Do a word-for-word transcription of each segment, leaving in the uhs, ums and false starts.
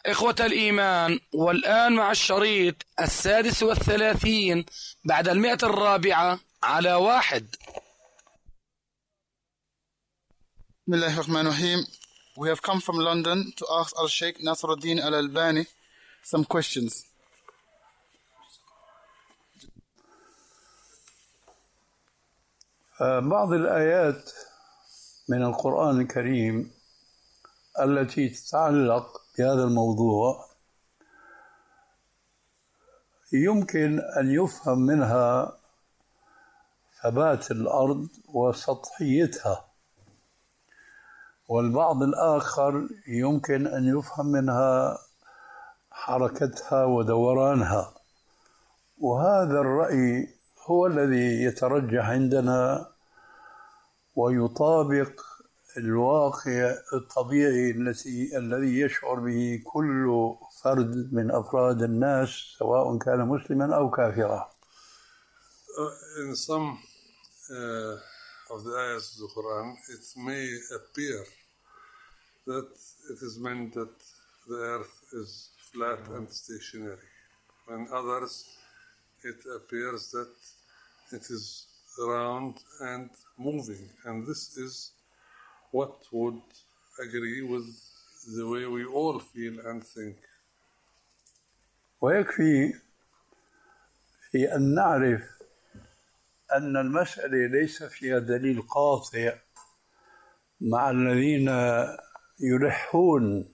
إخوة الإيمان، والآن مع الشريط السادس والثلاثين بعد المئة الرابعة على واحد. بسم الله الرحمن الرحيم. We have come from London to ask Al-Sheikh Nasruddin Al-Albani some questions. بعض الآيات من القرآن الكريم التي تتعلق بهذا الموضوع يمكن أن يفهم منها ثبات الأرض وسطحيتها، والبعض الآخر يمكن أن يفهم منها حركتها ودورانها، وهذا الرأي هو الذي يترجح عندنا ويطابق الواقع الطبيعي التي الذي يشعر به كل فرد من أفراد الناس سواء كان مسلما أو كافرا. Uh, in some uh, of the ayahs of the Quran, it may appear that it is meant that the earth is flat and stationary. In others, it appears that it is round and moving, and this is what would agree with the way we all feel and think. ويكفي في أن نعرف أن المسألة ليس فيها دليل قاطع مع الذين يلحون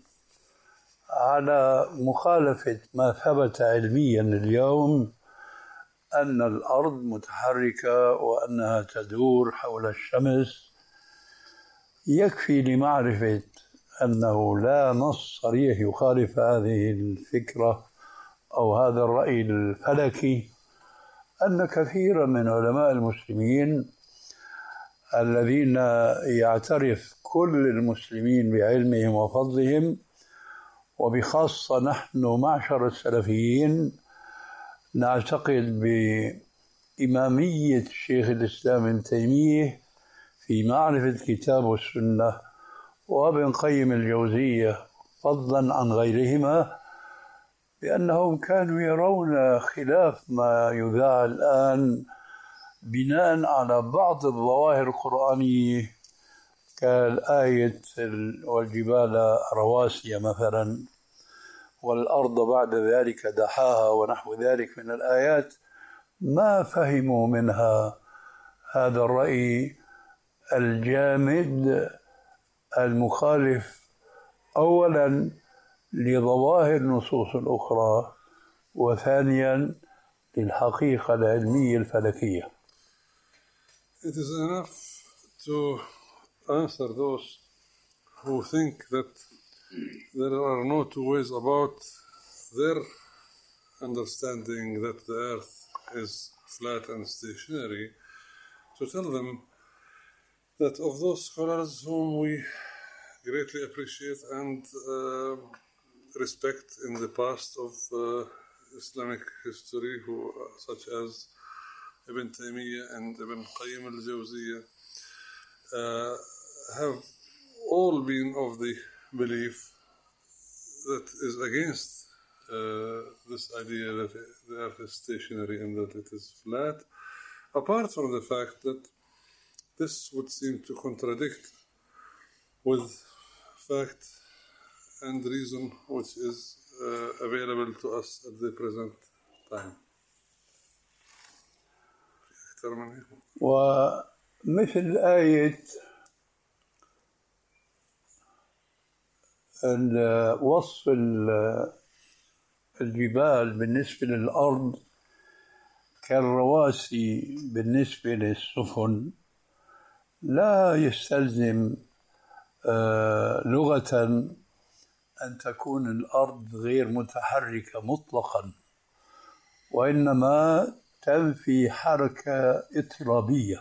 على مخالفة ما ثبت علميا اليوم أن الأرض متحركة وأنها تدور حول الشمس. يكفي لمعرفة أنه لا نص صريح يخالف هذه الفكرة أو هذا الرأي الفلكي أن كثيرا من علماء المسلمين الذين يعترف كل المسلمين بعلمهم وفضلهم، وبخاصة نحن معشر السلفيين نعتقد بإمامية الشيخ الإسلام ابن تيمية في معرفة كتاب والسنة وابن قيم الجوزية فضلا عن غيرهما، بأنهم كانوا يرون خلاف ما يذاع الآن بناء على بعض الظواهر القرآنية كالآية والجبال رواسي مثلا والأرض بعد ذلك دحاها ونحو ذلك من الآيات. ما فهموا منها هذا الرأي الجامد المخالف أولا لظواهر النصوص الأخرى وثانيا للحقيقة العلمية الفلكية. It is enough to answer those who think that there are no two ways about their understanding that the earth is flat and stationary, to tell them that of those scholars whom we greatly appreciate and uh, respect in the past of uh, Islamic history, who such as Ibn Taymiyyah and Ibn Qayyim al-Jawziyah, uh, have all been of the belief that is against uh, this idea that the earth is stationary and that it is flat, apart from the fact that this would seem to contradict with fact and reason which is uh, available to us at the present time. ومثل آية وصف الجبال بالنسبة للأرض كالرواسي بالنسبة للسفن لا يستلزم لغة أن تكون الأرض غير متحركة مطلقا، وإنما تنفي حركة اضطرابية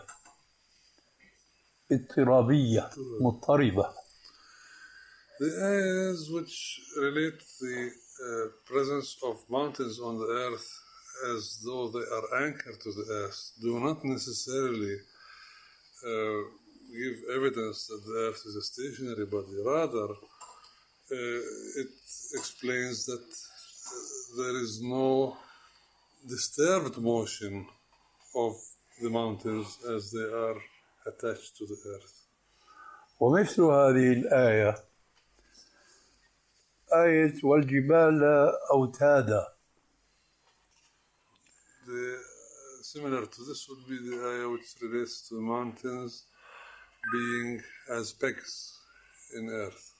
اضطرابية مضطربة. The ayahs which relate the uh, presence of mountains on the earth as though they are anchored to the earth do not necessarily uh, give evidence that the earth is a stationary body. Rather, uh, it explains that uh, there is no disturbed motion of the mountains as they are attached to the earth. ومثل هذه الآية آية والجبال أوتادا. The, similar to this would be the ayah which relates to the mountains being as pegs in earth.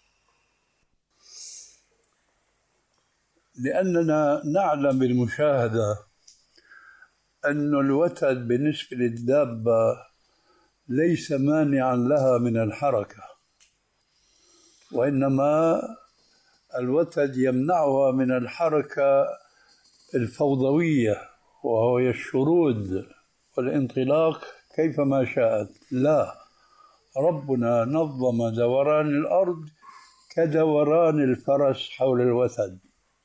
لأننا نعلم بالمشاهدة أن الوتد بالنسبة للدابة ليس مانعا لها من الحركة، وإنما الوتد يمنعها من الحركة الفوضوية وهو الشرود والانطلاق كيفما شاءت. لا، ربنا نظم دوران الأرض كدوران الفرس حول الوتد،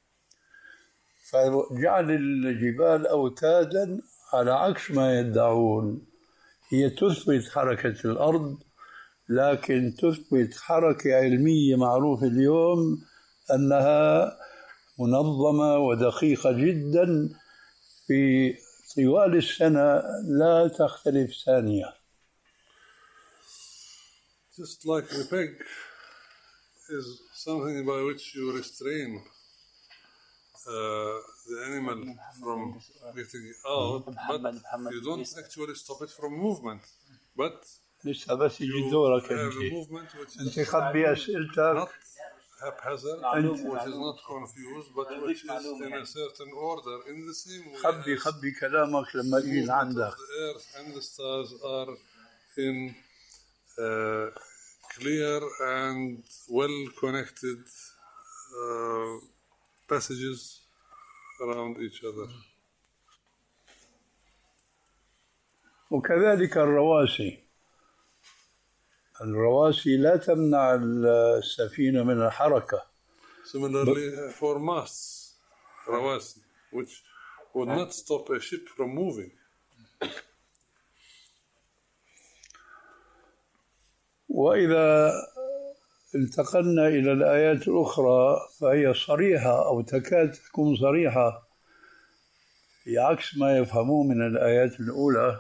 فجعل الجبال أوتادا على عكس ما يدعون. هي تثبت حركة الأرض، لكن تثبت حركة علمية معروفة اليوم أنها منظمة ودقيقة جدا في طوال السنة لا تختلف ثانية. Just like the peg is something by which you restrain uh, the animal from getting out, but you don't actually stop it from movement. But لسه بس يجي you دورك have a أنت. movement which أنت is خبي أسئلتك. not haphazard, which is not confused, but which is in a certain order, in the same way خبي as خبي كلامك لما the يجي movement عندك. of the earth and the stars are in uh, clear and well-connected uh, passages around each other. وكذلك الرواسي. الرواسي لا تمنع السفينة من الحركة. Similarly, for masts, rawasi, which would not stop a ship from moving. وإذا انتقلنا إلى الآيات الأخرى فهي صريحة أو تكاد تكون صريحة في عكس ما يفهموه من الآيات الأولى،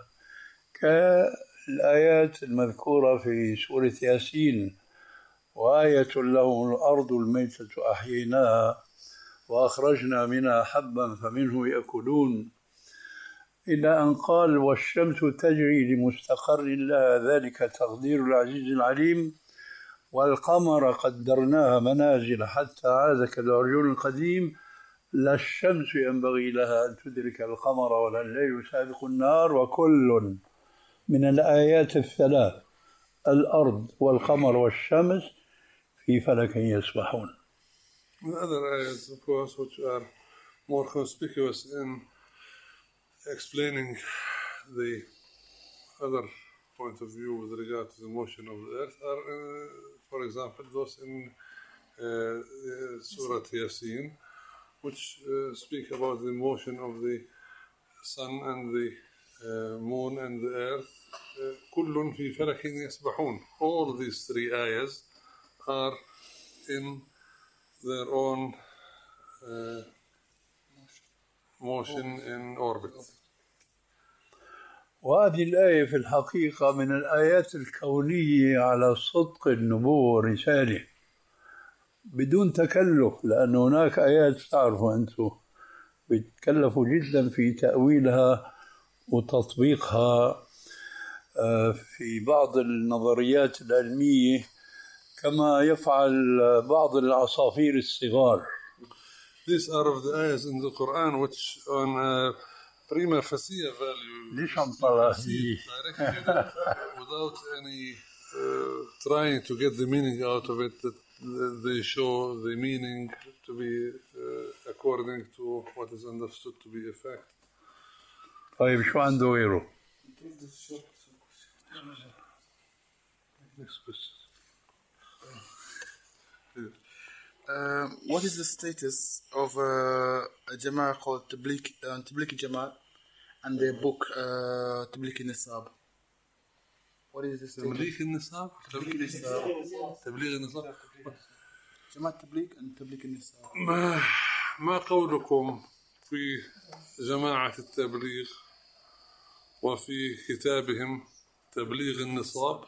كالآيات المذكورة في سورة ياسين: وآية لهم الأرض الميتة أحييناها وأخرجنا منها حبا فمنه يأكلون، إلى أن قال: والشمس تجري لمستقر لها ذلك تقدير العزيز العليم، والقمر قدرناها منازل حتى عاد كالعرجون القديم، لا الشمس ينبغي لها أن تدرك القمر ولا الليل سابق النهار، وكل من الآيات الثلاث الأرض والقمر والشمس في فلك يسبحون. The other ayahs, of course, which are more conspicuous in explaining the other point of view with regard to the motion of the earth are, uh, for example, those in uh, Surah Yasin, which uh, speak about the motion of the sun and the uh, moon and the earth. كل في فلك يسبحون. All these three ayahs are in their own uh, motion in orbit. وهذه الآية في الحقيقة من الآيات الكونية على صدق النبوة والرسالة بدون تكلف، لأن هناك آيات تعرفوا أنتم بيتكلفوا جدا في تأويلها وتطبيقها في بعض النظريات العلمية كما يفعل بعض العصافير الصغار. These are of the ayahs in the Quran which on a prima facie value ليش عم طلع without any uh, trying to get the meaning out of it, that they show the meaning to be uh, according to what is understood to be a fact. طيب شو عنده غيره؟ Next question. Uh, what is the status of uh, a Jama'ah called Tabligh uh, Tabligh Jama'ah and their book uh, Tabligh Nisab? What is the status? تبليغ النصاب. تبليغ النصاب. تبليغ النصاب. جماعة تبليغ and تبليغ النساء. ما ما قولكم في جماعة التبليغ وفي كتابهم تبليغ النصاب؟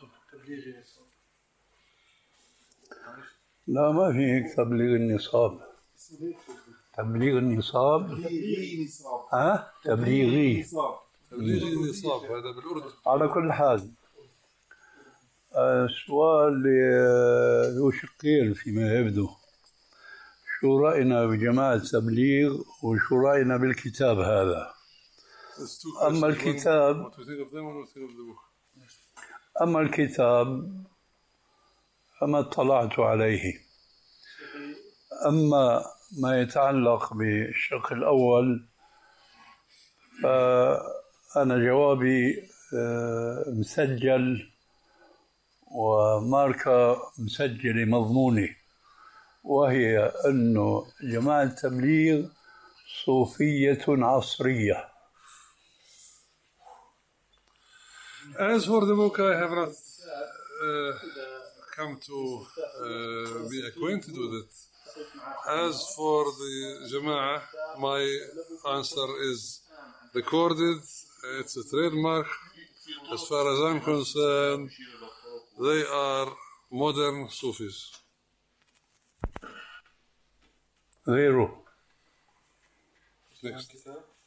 لا، ما في هيك تبليغ النصاب. تبليغ النصاب ها تبليغي تبليغ النصاب هذا بالأردن. على كل حال. السؤال آه، ذو شقين فيما يبدو. شو رأينا بجماعة التبليغ وشو رأينا بالكتاب هذا؟ أما الكتاب أما الكتاب فما اطلعت عليه. أما ما يتعلق بالشق الأول فأنا جوابي مسجل وماركة مسجلة مضمونة، وهي أنه جماعة التبليغ صوفية عصرية. As for the book, I have not uh, come to uh, be acquainted with it. As for the Jama'ah, my answer is recorded. It's a trademark. As far as I'm concerned, they are modern Sufis. غيره. Next.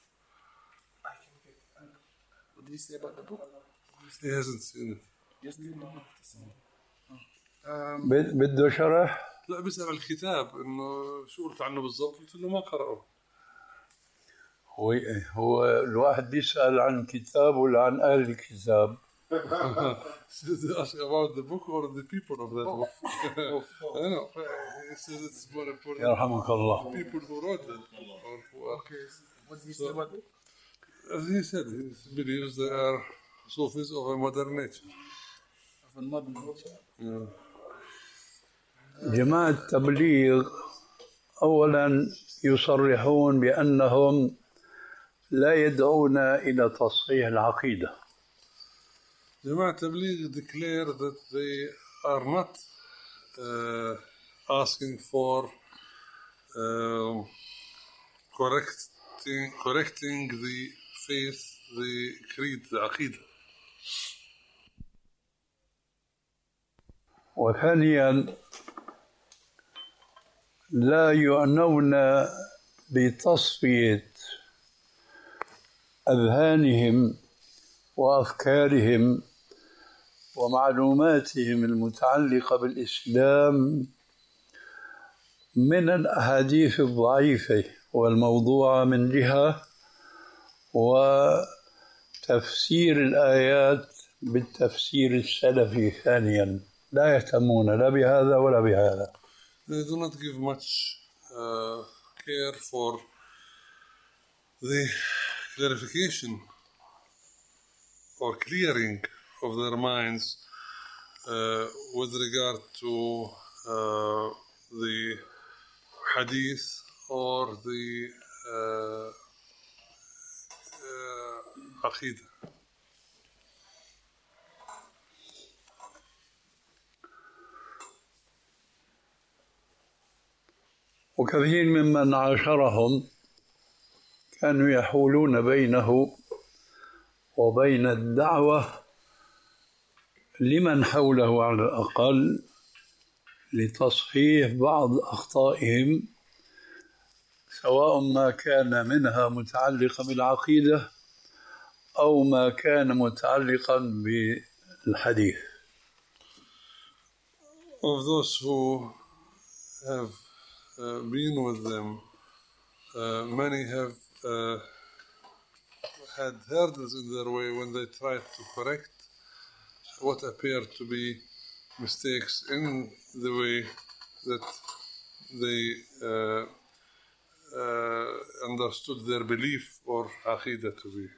What did he say about the book? He hasn't seen it. Yes, بده شرح؟ لا، بيسأل الكتاب إنه شو قلت عنه بالضبط، قلت له ما قرأه. هو هو الواحد بيسأل عن كتاب ولا عن أهل الكتاب؟ Should they ask about the book or the people of that book? I know. He says it's more important. يرحمك الله. The people who wrote it. Or who are. Okay. What did he say about it? As he said, he believes they are Sufis of a modern nature. Of a modern nature. Yeah. جماعة التبليغ أولا يصرحون بأنهم لا يدعون إلى تصحيح العقيدة. Jama'at Tabligh declare that they are not uh, asking for uh, correcting correcting the faith, the creed, the aqidah. وثانيا لا يعنون بتصفية أذهانهم وأفكارهم ومعلوماتهم المتعلقة بالإسلام من الأحاديث الضعيفة والموضوعة من جهة، وتفسير الآيات بالتفسير السلفي ثانيا. لا يهتمون لا بهذا ولا بهذا. They do not give much uh, care for the clarification or clearing of their minds uh, with regard to uh, the hadith or the uh, uh, aqidah. وكثير ممن عاشرهم كانوا يحولون بينه وبين الدعوة لمن حوله على الأقل لتصحيح بعض أخطائهم، سواء ما كان منها متعلقا بالعقيدة أو ما كان متعلقا بالحديث. Of those who have uh, been with them, uh, many have uh, had hurdles in their way when they tried to correct what appeared to be mistakes in the way that they uh, uh, understood their belief or aqidah to be.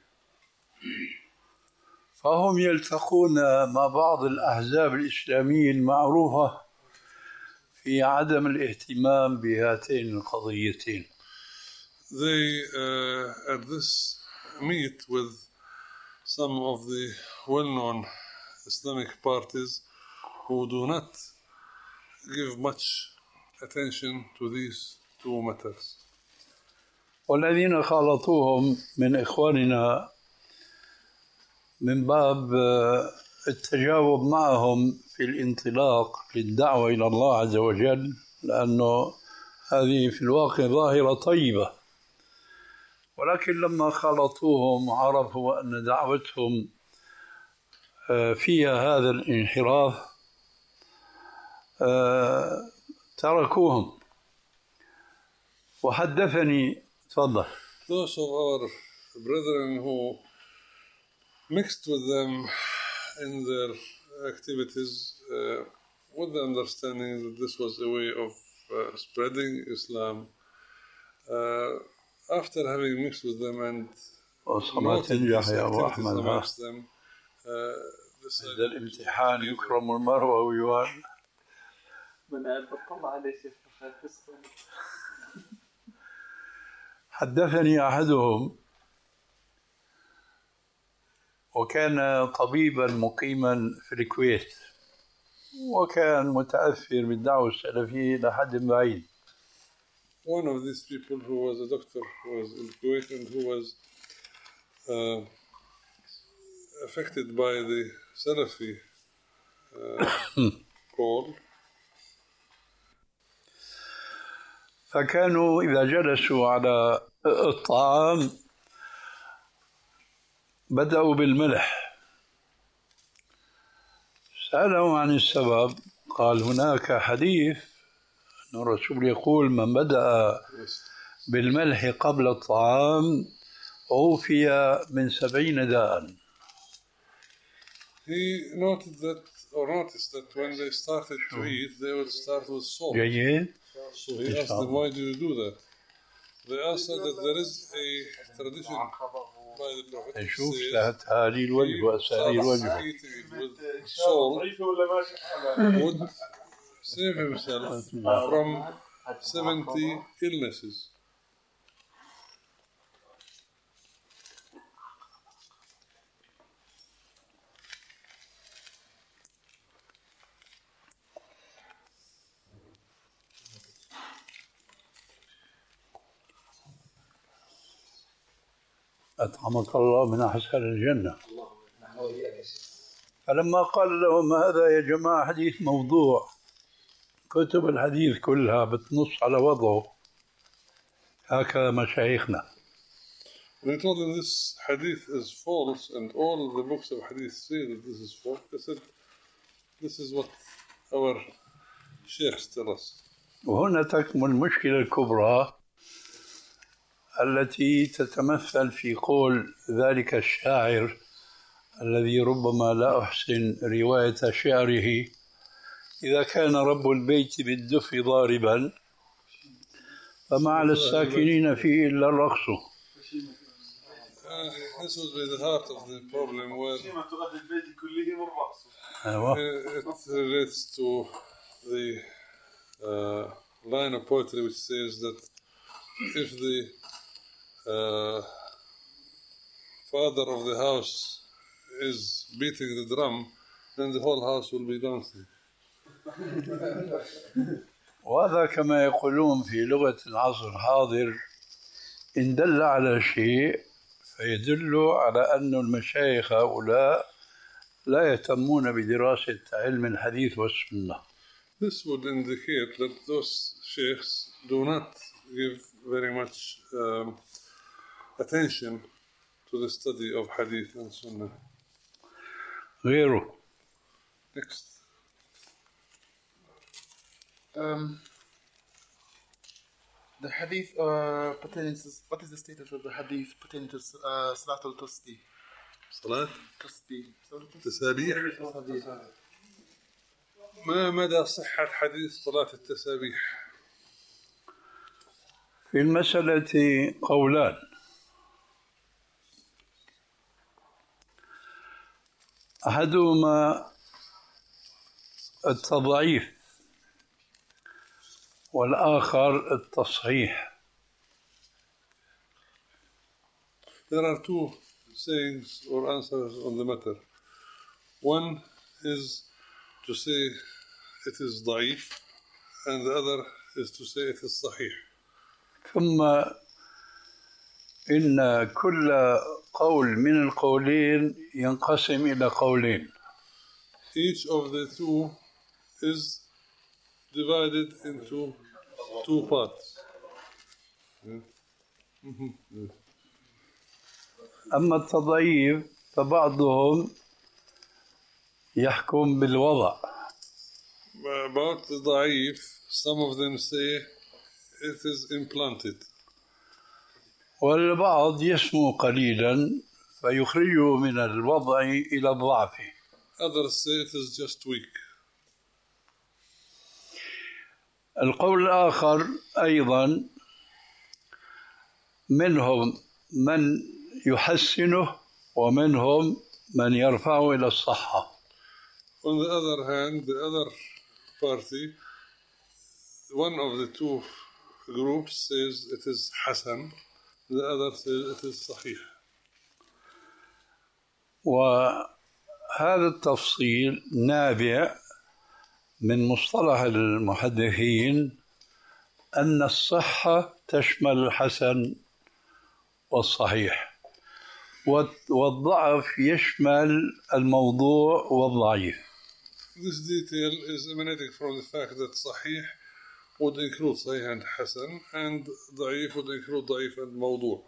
فهم يلتقون مع بعض الأحزاب الإسلامية المعروفة في عدم الاهتمام بهاتين القضيتين. They uh, at this meet with some of the well-known Islamic parties who do not give much attention to these two matters. والذين خالطوهم من إخواننا من باب التجاوب معهم في الانطلاق للدعوة إلى الله عز وجل، لأنه هذه في الواقع ظاهرة طيبة، ولكن لما خالطوهم وعرفوا أن دعوتهم فيها هذا الانحراف تركوهم. وحدثني تفضل. Those of our brethren who mixed with them in their activities uh, with the understanding that this was a way of uh, spreading Islam, uh, after having mixed with them and noted these activities amongst them, عند الامتحان يكرم المرء ويوان. حدثني أحدهم وكان طبيبا مقيما في الكويت، وكان متأثر بالدعوة السلفية إلى حد بعيد. One of these people who was a doctor who was in Kuwait and who was uh, affected by the Salafi uh, call. فكانوا إذا جلسوا على الطعام بدأوا بالملح. سألهم عن السبب، قال هناك حديث أن الرسول يقول من بدأ بالملح قبل الطعام عوفي من سبعين داء. He noted that or noticed that when they started to eat, they would start with salt. جيد. So he asked them, why do you do that? They answered that there is a tradition by the Prophet who says هذه الوجه وأساليب الوجه. eating with salt would save himself from seventy illnesses. أطعمك الله من أحسن الجنة. فلما قال لهم هذا يا جماعة حديث موضوع، كتب الحديث كلها بتنص على وضعه، هكذا مشايخنا. When I told them this hadith is false and all the books of hadith say that this is false, they said this is what our sheikhs tell us. وهنا تكمن المشكلة الكبرى التي تتمثل في قول ذلك الشاعر الذي ربما لا أحسن رواية شعره: إذا كان رب البيت بالدف ضاربا فما على الساكنين فيه إلا الرقص. Uh, this would be the heart of the problem where it relates to the uh, line of poetry which says that if the uh, father of the house is beating the drum, then the whole house will be dancing. وهذا كما يقولون في لغة العصر الحاضر إن دل على شيء فيدل على أن المشايخ هؤلاء لا يهتمون بدراسة علم الحديث والسنة. This would indicate that those sheikhs do not give very much um, attention to the study of hadith and sunnah. غيره. Next. Um, the hadith uh, pertaining to, what is the status of the hadith pertaining to uh, Salat al-Tasbih? Salat? Tasbih. تسابيح. ما مدى صحة حديث صلاة التسابيح؟ في المسألة قولان. أحدهما التضعيف والآخر التصحيح. There are two sayings or answers on the matter. One is to say it is ضعيف, and the other is to say it is صحيح. ثم إن كل قول من القولين ينقسم إلى قولين. Each of the two is divided into two parts. أما التضعيف فبعضهم يحكم بالوضع. About the ضعيف, some of them say it is implanted. والبعض يسمو قليلا فيخرجه من الوضع إلى الضعف. Others say it is just weak. القول الآخر أيضا منهم من يحسنه ومنهم من يرفعه إلى الصحة. On the other hand, the other party, one of the two groups says it is Hasan, the other says it is Sahih. وهذا التفصيل نابع من مصطلح المحدثين أن الصحة تشمل الحسن والصحيح، والضعف يشمل الموضوع والضعيف. This detail is emanating from the fact that Sahih would include Sahih and Hasan, and Da'if would include Da'if and Mawdu'.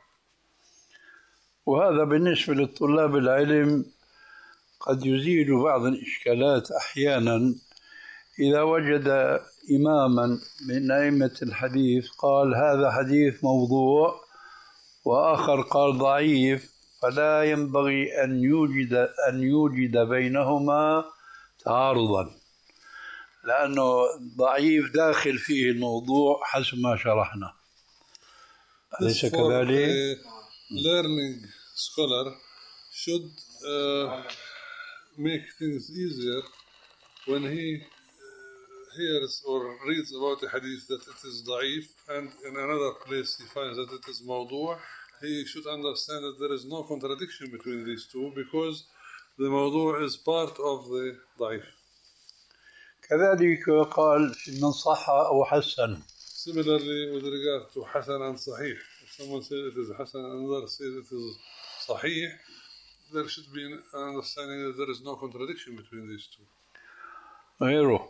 وهذا بالنسبة للطلاب العلم قد يزيل بعض الإشكالات أحيانا إذا وجد إماما من أئمة الحديث قال هذا حديث موضوع وآخر قال ضعيف، فلا ينبغي أن يوجد أن يوجد بينهما تعارضا، لأنه ضعيف داخل فيه الموضوع حسب ما شرحنا. أليس كذلك؟ Learning scholar should uh, make things easier when he hears or reads about a hadith that it is da'if, and in another place he finds that it is mawdu'. He should understand that there is no contradiction between these two, because the mawdu' is part of the da'if. كذلك قال من صح أو حسن. Similarly, with regard to Hasan and Sahih, if someone says it is Hasan and another says it is Sahih, there should be an understanding that there is no contradiction between these two. غيره.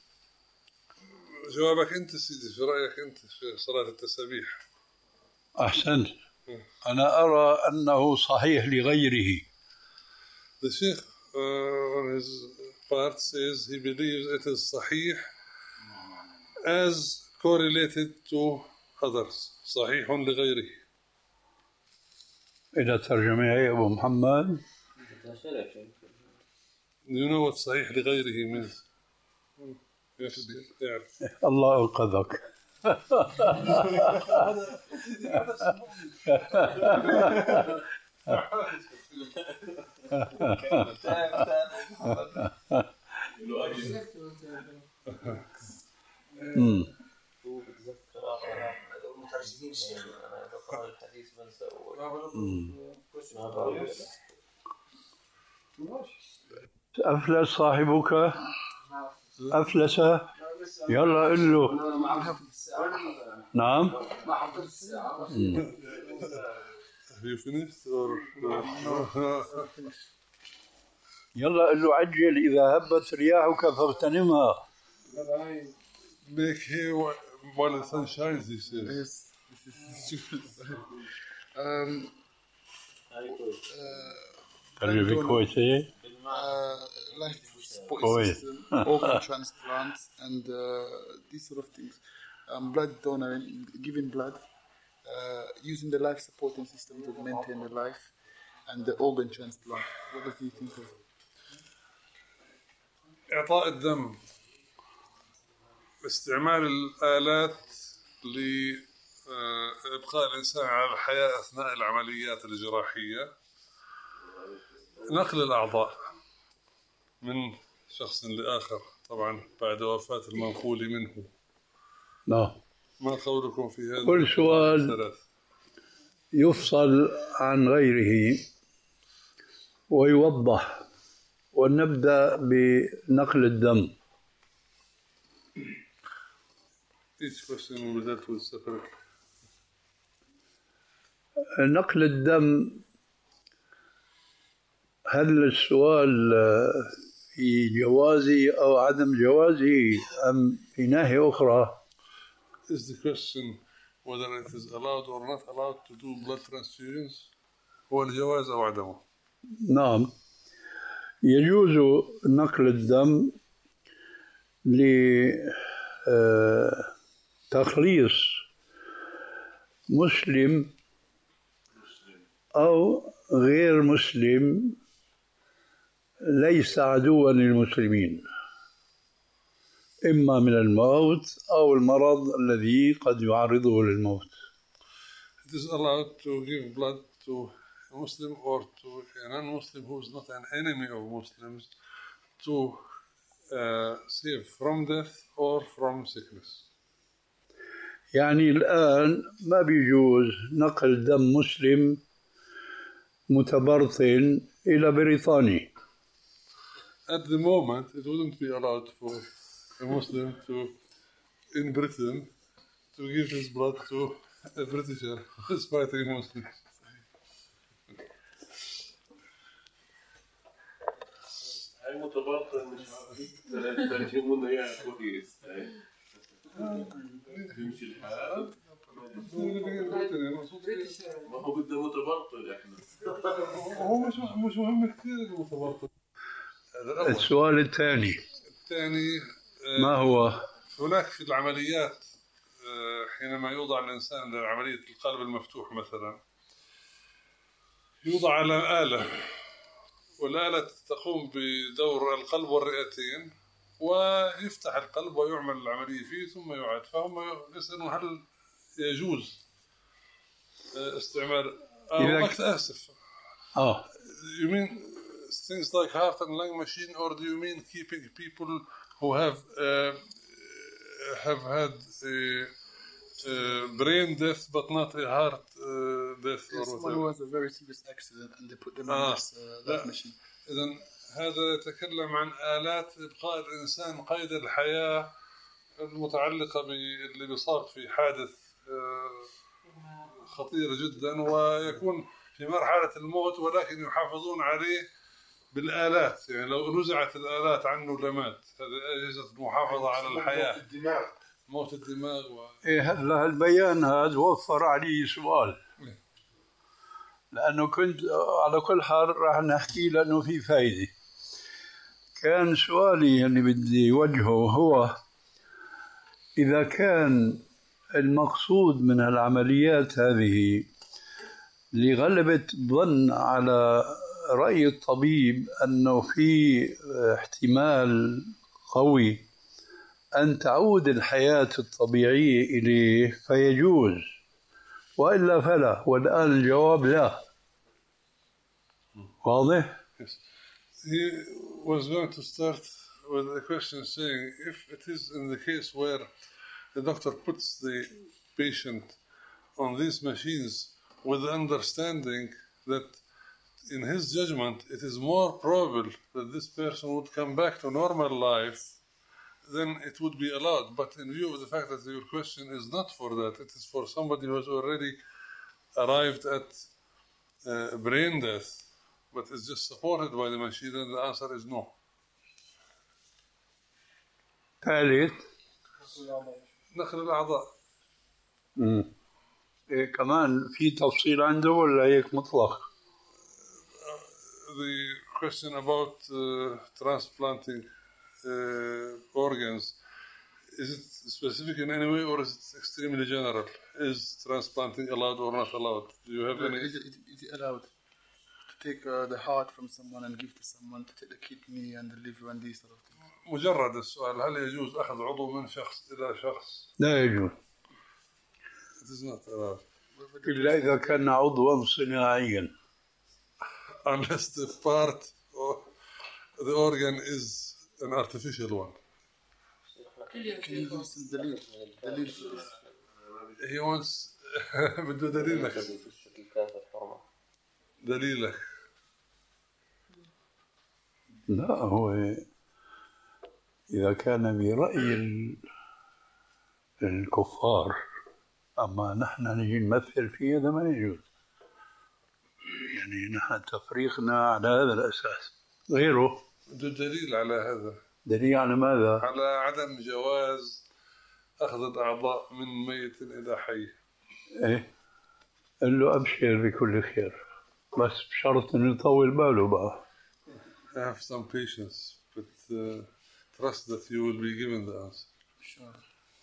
جوابك أنت سيدي، في رأيك أنت في صلاة التسابيح؟ أحسنت. أنا أرى أنه صحيح لغيره. The Sheikh uh, on his part says he believes it is Sahih as correlated to others. صحيح لغيره. إلى ترجمة يا أبو محمد. Do you know what صحيح لغيره means? Yes, yeah. الله أنقذك. مترجمين شيخ انا بقرا الحديث بنسى أفلس صاحبك أفلس يلا قل له نعم. Have you finished or يلا قل له عجل إذا هبت رياحك فاغتنمها. Make hay while the sun shines, he says. Yes, this is um, ترجمة كويسة. life support كويس. system, organ transplants, and uh, these sort of things. Um, blood donor, giving blood, uh, using the life supporting system to maintain the life, and the organ transplant. What do you think of? إعطاء الدم، استعمال الآلات لإبقاء الإنسان على الحياة أثناء العمليات الجراحية، نقل الأعضاء من شخص لآخر طبعا بعد وفاة المنقول منه. نعم. ما قولكم في هذا؟ كل سؤال يفصل عن غيره ويوضح، ونبدأ بنقل الدم. each question will be dealt with separately. نقل الدم، هل السؤال في جوازه أو عدم جوازه أم في ناحية أخرى؟ Is the question whether it is allowed or not allowed to do blood transfusions هو الجواز أو عدمه؟ نعم، يجوز نقل الدم لتخليص مسلم أو غير مسلم ليس عدوا للمسلمين، إما من الموت أو المرض الذي قد يعرضه للموت. It is allowed to give blood to a Muslim or to a non-Muslim who is not an enemy of Muslims to uh, save from death or from sickness. يعني الآن ما بيجوز نقل دم مسلم متبرطن إلى بريطانيا. At the moment, it wouldn't be allowed for a Muslim to, in Britain, to give his blood to a Britisher who is fighting Muslims. هاي متبرطن مش ترجمونا اياها كويس. يمشي الحال. ما هو بده متبرطن احنا. هو مش مش مهم كثير المتبرطن. السؤال الثاني الثاني ما هو؟ هناك في العمليات حينما يوضع الإنسان لعملية القلب المفتوح مثلا يوضع على آلة، والآلة تقوم بدور القلب والرئتين ويفتح القلب ويعمل العملية فيه ثم يعاد. فهم يسألون هل يجوز استعمال أو أسف آه you mean things like heart and lung machine, or do you mean keeping people who have uh, have had a, a brain death but not a heart uh, death or whatever? Someone who has a very serious accident and they put them آه. in this, uh, that machine. إذن هذا يتكلم عن آلات إبقاء الإنسان قيد الحياة المتعلقة باللي بيصاب في حادث خطير جدا ويكون في مرحلة الموت، ولكن يحافظون عليه بالآلات. يعني لو نزعت الآلات عنه لمات. هذه أجهزة المحافظة على الحياة. موت الدماغ. موت الدماغ و... إيه هلا البيان هذا وفر علي سؤال، لأنه كنت على كل حال راح نحكي لأنه في فايدة. كان سؤالي اللي بدي وجهه هو إذا كان المقصود من العمليات هذه لغلبة ظن على رأي الطبيب أنه في احتمال قوي أن تعود الحياة الطبيعية إليه فيجوز، وإلا فلا، والآن الجواب لا. واضح؟ Yes. He was going to start with a question saying if it is in the case where the doctor puts the patient on these machines with the understanding that in his judgment it is more probable that this person would come back to normal life, then it would be allowed. But in view of the fact that your question is not for that, it is for somebody who has already arrived at uh, brain death, but is just supported by the machine, and the answer is no. ثالث نقل الأعضاء. امم إيه كمان في تفصيل عنده ولا هيك مطلق؟ The question about uh, transplanting uh, organs, is it specific in any way or is it extremely general? Is transplanting allowed or not allowed? Do you have any? Is it, is it allowed to take uh, the heart from someone and give to someone, to take the kidney and the liver and these sort of things? مجرد السؤال هل يجوز أخذ عضو من شخص إلى شخص؟ لا يجوز. It is not allowed. إلا إذا كان عضوا صناعيا. Unless the part or the organ is an artificial one. Can you use some دليل دليل He wants بده دليلك. دليلك. لا هو إذا كان برأي الكفار، أما نحن نجي نمثل فيه هذا ما يجوز. يعني نحن تفريقنا على هذا الأساس. غيره دليل على هذا، دليل على ماذا؟ على عدم جواز أخذ الأعضاء من ميت إلى حي. إيه، قل له أبشر بكل خير، بس بشرط إنه يطول باله بقى. Have some patience, but uh, trust that you will be given the answer. Sure.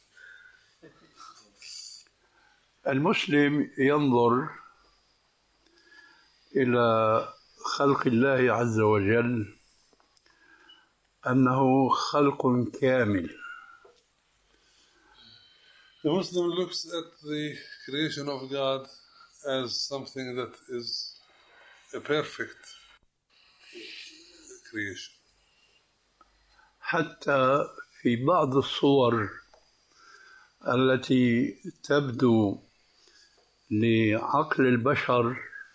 المسلم ينظر إلى خلق الله عز وجل أنه خلق كامل. The Muslim looks at the creation of God as something that is a perfect creation. حتى في بعض الصور التي تبدو لعقل البشر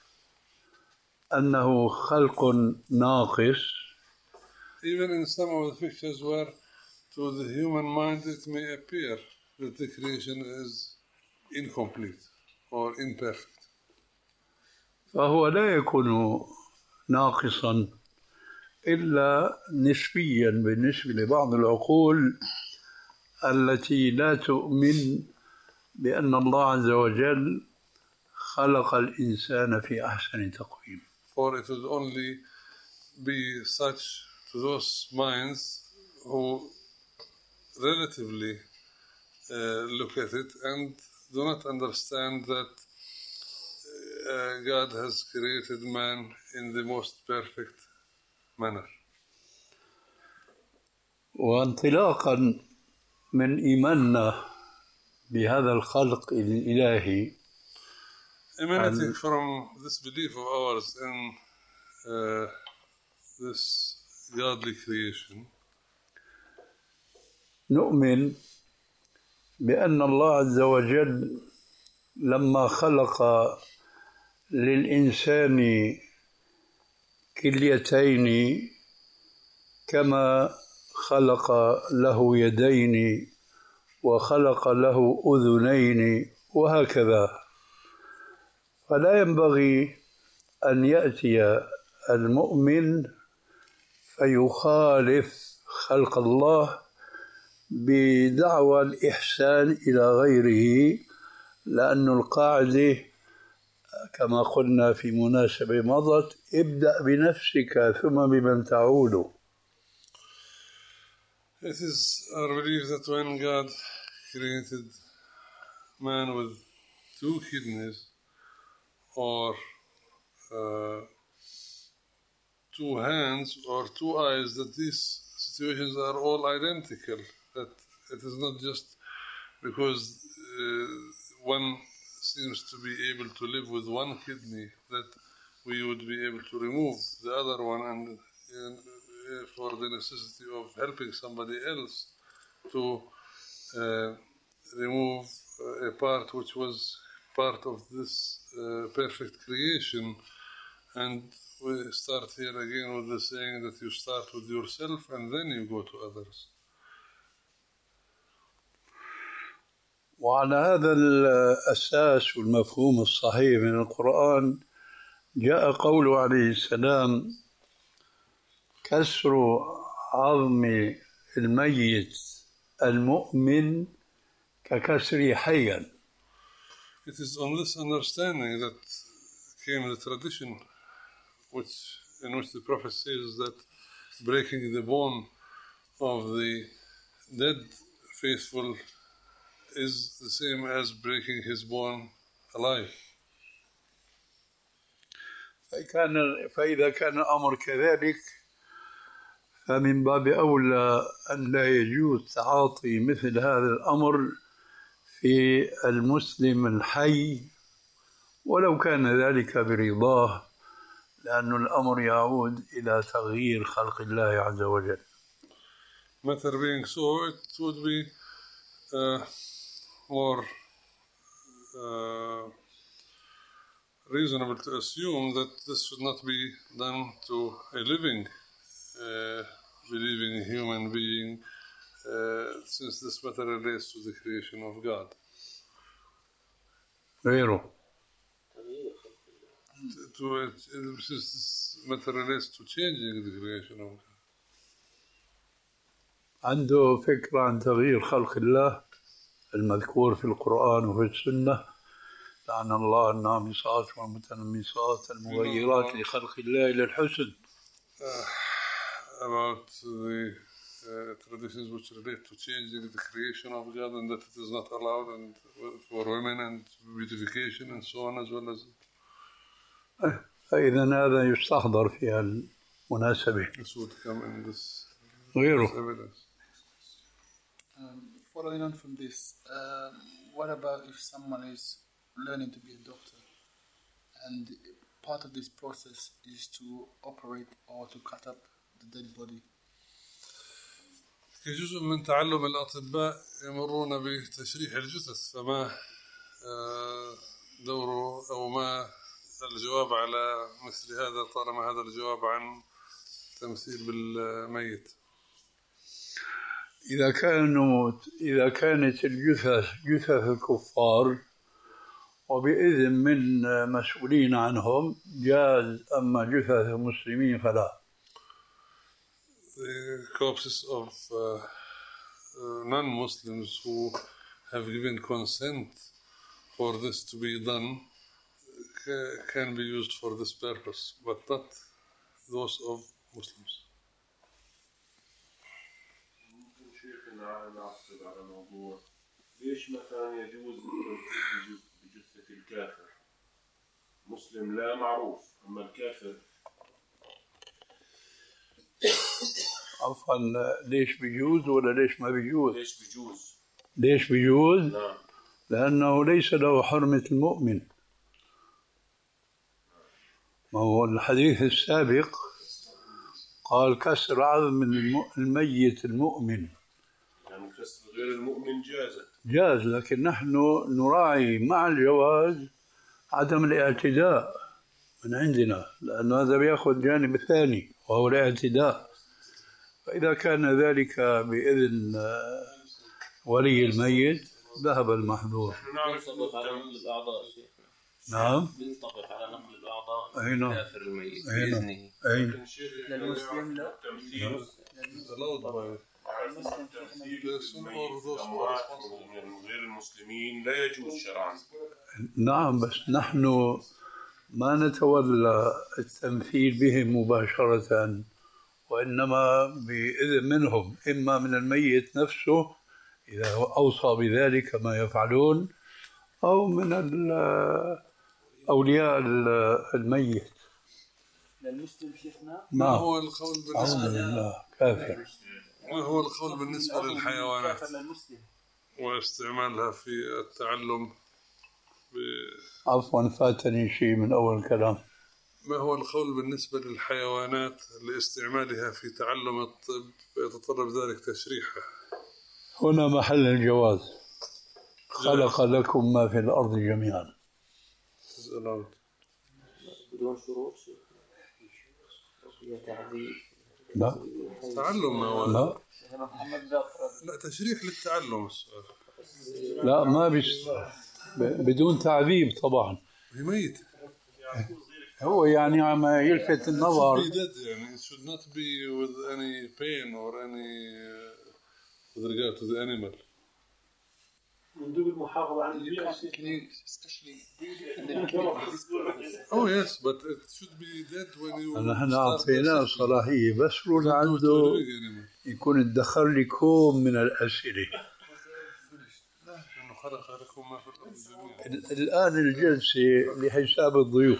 أنه خلق ناقص. Even in some of the pictures where to the human mind it may appear that the creation is incomplete or imperfect. فهو لا يكون ناقصا إلا نسبيا بالنسبة لبعض العقول التي لا تؤمن بأن الله عز وجل خلق الإنسان في أحسن تقويم. For it would only be such to those minds who relatively uh, look at it and do not understand that uh, God has created man in the most perfect manner. وانطلاقا من إيماننا بهذا الخلق الإلهي، emanating from this belief of ours in uh, this godly creation, نؤمن بأن الله عز وجل لما خلق للإنسان كليتين كما خلق له يدين وخلق له أذنين وهكذا، فلا ينبغي أن يأتي المؤمن فيخالف خلق الله بدعوى الإحسان إلى غيره، لأن القاعدة كما قلنا في مناسبة مضت: ابدأ بنفسك ثم بمن تعود. It is our belief that when God created man with two kidneys or uh, two hands or two eyes, that these situations are all identical, that it is not just because uh, one seems to be able to live with one kidney that we would be able to remove the other one and, and uh, for the necessity of helping somebody else to uh, remove uh, a part which was part of this uh, perfect creation. And we start here again with the saying that you start with yourself and then you go to others. وعلى هذا الأساس والمفهوم الصحيح من القرآن جاء قوله عليه السلام: كسر عظم الميت المؤمن ككسر حيا. It is on this understanding that came the tradition which, in which the Prophet says that breaking the bone of the dead faithful is the same as breaking his bone alive. فكان فإذا كان الأمر كذلك فمن باب أولى أن لا يجوز تعاطي مثل هذا الأمر في المسلم الحي ولو كان ذلك برضاه، لأن الأمر يعود إلى تغيير خلق الله عز وجل. Matter being so, it would be uh, more uh, reasonable to assume that this should not be done to a living, uh, believing human being uh, since this matter relates to the creation of God. غيره. To, uh, since this matter relates to changing the creation of God. عنده فكرة عن تغيير خلق الله المذكور في القرآن وفي السنة، لعن الله النامصات والمتنمصات المغيرات لخلق الله إلى الحسن. Uh, about the uh, traditions which relate to changing the creation of God and that it is not allowed and for women and beautification and so on as well as. فإذا هذا يستحضر في المناسبة. This would come in this غيره. evidence. Um, following on from this, um, what about if someone is learning to be a doctor and part of this process is to operate or to cut up the dead body? كجزء من تعلم الأطباء يمرون بتشريح الجثث، فما دوره أو ما الجواب على مثل هذا طالما هذا الجواب عن تمثيل بالميت؟ إذا كانوا إذا كانت الجثث جثث الكفار وبإذن من مسؤولين عنهم جاز، أما جثث المسلمين فلا. The corpses of uh, uh, non-Muslims who have given consent for this to be done ca- can be used for this purpose, but not those of Muslims. ممكن شيخنا نعقد على موضوع ليش مثلا يجوز التمثيل بجثة الكافر؟ مسلم لا معروف، أما الكافر. عفوا، ليش بيجوز ولا ليش ما بيجوز؟ ليش بيجوز؟ ليش بيجوز؟ نعم. لأنه ليس له حرمة المؤمن. ما هو الحديث السابق قال كسر عظم الميت المؤمن. يعني كسر غير المؤمن جازت. جاز، لكن نحن نراعي مع الجواز عدم الاعتداء من عندنا، لأن هذا بيأخذ جانب ثاني وهو الاعتداء. فإذا كان ذلك بإذن ولي الميت ذهب المحذور. بينطبق على نقل الأعضاء شيخ. نعم. بينطبق على نقل الأعضاء أي نعم. كافر الميت أي نعم. بإذنه. أي. للمسلم لا. تمثيل. غير المسلمين لا يجوز شرعا. نعم، بس نحن ما نتولى التمثيل بهم مباشرة، وإنما بإذن منهم، إما من الميت نفسه إذا أوصى بذلك ما يفعلون، أو من أولياء الميت. للمسلم شيخنا ما هو القول بالنسبة لله كافر؟ ما هو القول بالنسبة للحيوانات واستعمالها في التعلم ب... عفوا فاتني شيء من أول كلام. ما هو القول بالنسبة للحيوانات لاستعمالها في تعلم الطب فيتطلب ذلك تشريحها؟ هنا محل الجواز. خلق لكم ما في الأرض جميعا. بدون شروط تعذيب. لا تعلم ما هو لا لا تشريح للتعلم السؤال. لا ما بس بدون تعذيب طبعا. ميت هو يعني عم يلفت النظر. يعني it should not be with any pain or any uh, with regard to the animal. من دون المحافظة على البيئة. Oh yes, but it should be dead when you. نحن أعطيناه صلاحية، بس رول عنده يكون ادخر لي كوم من الأسئلة. الآن الجلسة لحساب الضيوف.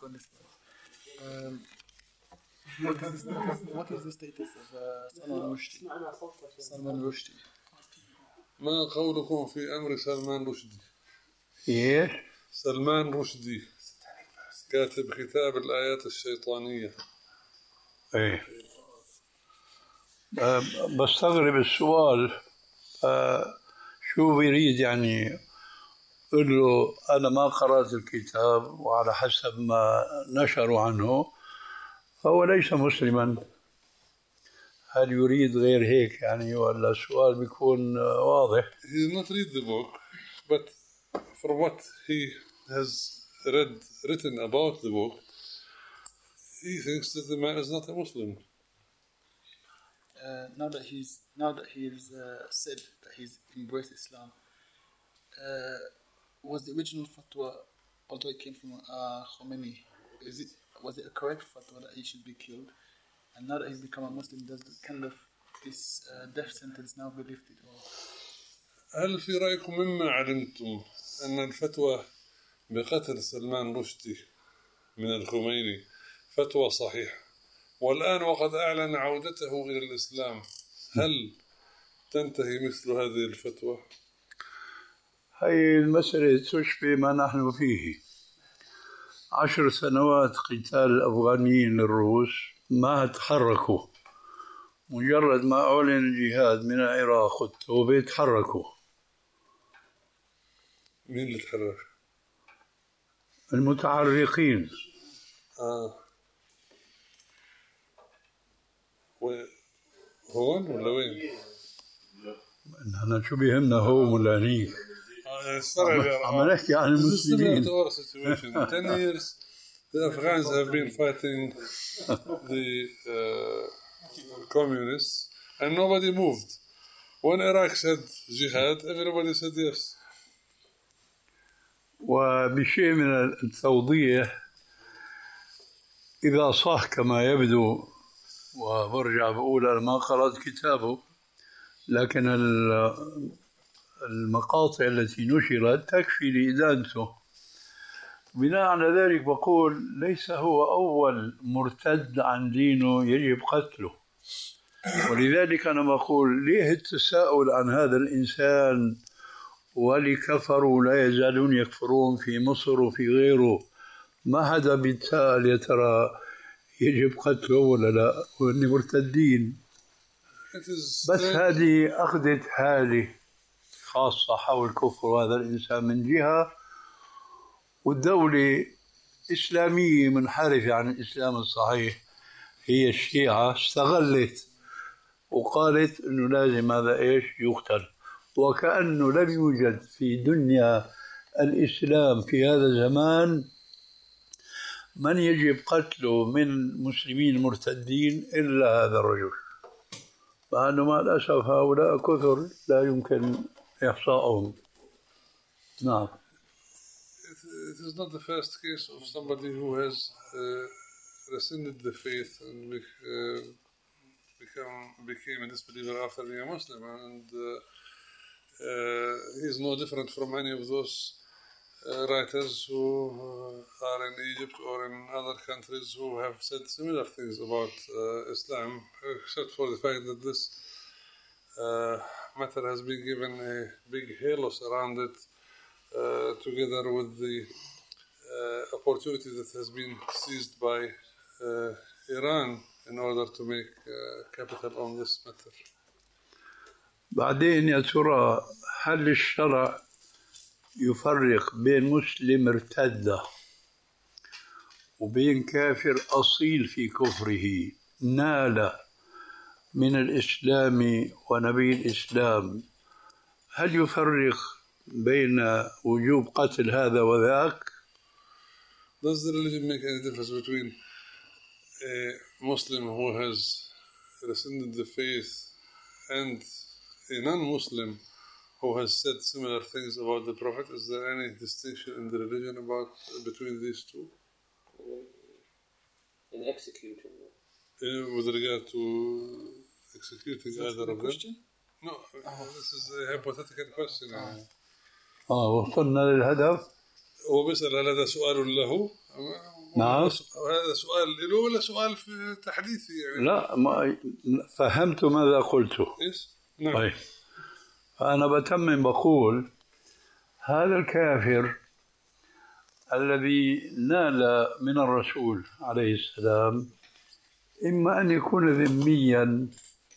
What is the status of Salman Rushdie? Salman Rushdie. ما قولكم في أمر سلمان رشدي؟ إيش؟ سلمان رشدي كاتب كتاب الآيات الشيطانية. إيه. أه بستغرب السؤال. أه شو بيريد يعني؟ قل له أنا ما قرأت الكتاب وعلى حسب ما نشروا عنه فهو ليس مسلما. هل يريد غير هيك يعني ولا السؤال بيكون واضح؟ He did not read the book, but for what he has read written about the book, he thinks that the man is not a Muslim. Uh, now that he's now that he's uh, said that he's embraced Islam, uh, was the original fatwa, although it came from uh, Khomeini, is it was it a correct fatwa that he should be killed? And now that he's become a Muslim, does this kind of this uh, death sentence now be lifted? Or? هل في رأيكم مما علمتم أن الفتوى بقتل سلمان رشدي من الخميني فتوى صحيحة، والآن وقد أعلن عودته إلى الإسلام، هل تنتهي مثل هذه الفتوى؟ هي المسألة تشبه ما نحن فيه. عشر سنوات قتال الأفغانيين للروس ما تحركوا، مجرد ما أعلن الجهاد من العراق والتوبة تحركوا. مين اللي تحرك؟ المتعرقين. آه. هون ولا وين؟ نحن شو بيهمنا هون ولا هنيك؟ عم نحكي عن المسلمين. ten years the Afghans have been fighting the uh, communists and nobody moved. When Iraq said jihad, everybody said yes. وبشيء من التوضيح، إذا صح كما يبدو، وبرجع بقول أنا ما قرأت كتابه، لكن المقاطع التي نشرت تكفي لإدانته. بناء على ذلك بقول ليس هو أول مرتد عن دينه يجب قتله. ولذلك أنا بقول ليه التساؤل عن هذا الإنسان، ولكفروا لا يزالون يكفرون في مصر وفي غيره، ما حدا بيتساءل يا ترى يجب قتله ولا لا، وإني مرتدين. بس هذه أخذت حالي خاصة حول كفر هذا الإنسان من جهة، والدولة إسلامية منحرفة عن الإسلام الصحيح هي الشيعة استغلت وقالت إنه لازم هذا إيش يقتل، وكأنه لم يوجد في دنيا الإسلام في هذا الزمان من يجب قتله من المسلمين المرتدين إلا هذا الرجل، مع أنه مع الأسف هؤلاء كثر لا يمكن إحصائهم. نعم. It is not the first case of somebody who has uh, rescinded the faith and be, uh, become became a disbeliever after being a Muslim, and uh, uh, he is no different from any of those uh, writers who uh, are in Egypt or in other countries who have said similar things about uh, Islam, except for the fact that this uh, matter has been given a big halos around it, uh, together with the uh, opportunity that has been seized by uh, Iran in order to make uh, capital on this matter. بعدين يا ترى هل الشرع يفرق بين مسلم ارتد وبين كافر أصيل في كفره نال من الإسلام ونبي الإسلام؟ هل يفرق بين وجوب قتل هذا وذاك؟ Does the religion make any difference between a Muslim who has rescinded the faith and a non-Muslim who has said similar things about the Prophet? Is there any distinction in the religion about between these two? In executing them. Uh, with regard to executing either of them? Question? No, oh. This is a hypothetical question. آه آه وصلنا للهدف. هو بيسأل هل هذا سؤال له؟ نعم. هذا سؤال له ولا سؤال في تحديثي يعني؟ لا، ما فهمت ماذا قلته. Yes. نعم. طيب. فأنا بتمم بقول هذا الكافر الذي نال من الرسول عليه السلام إما أن يكون ذميا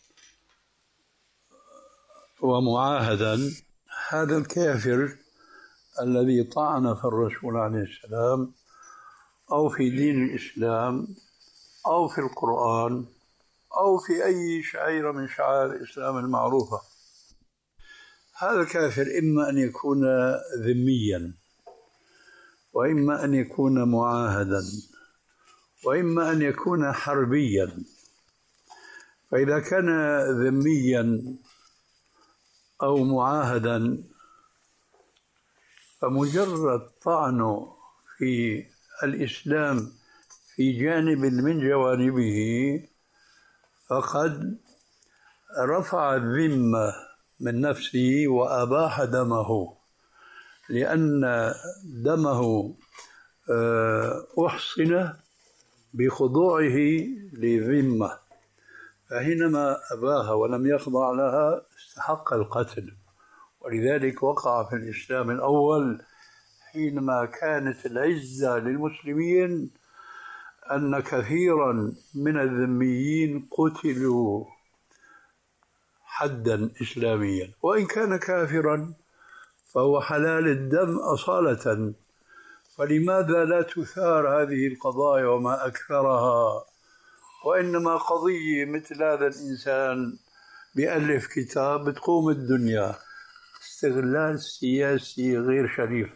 ومعاهدا، هذا الكافر الذي طعن في الرسول عليه السلام أو في دين الإسلام أو في القرآن أو في أي شعيرة من شعائر الإسلام المعروفة. هذا الكافر إما أن يكون ذميا، وإما أن يكون معاهدا، وإما أن يكون حربيا. فإذا كان ذميا أو معاهدا فمجرد طعنه في الإسلام في جانب من جوانبه فقد رفع الذمة من نفسه وأباح دمه، لأن دمه أحصن بخضوعه لذمة، فحينما أباها ولم يخضع لها استحق القتل. ولذلك وقع في الإسلام الأول حينما كانت العزة للمسلمين أن كثيرا من الذميين قتلوا حدا إسلاميا، وإن كان كافرا فهو حلال الدم أصالة. فلماذا لا تثار هذه القضايا وما أكثرها؟ وإنما قضية مثل هذا الإنسان بيألف كتاب بتقوم الدنيا. استغلال سياسي غير شريف.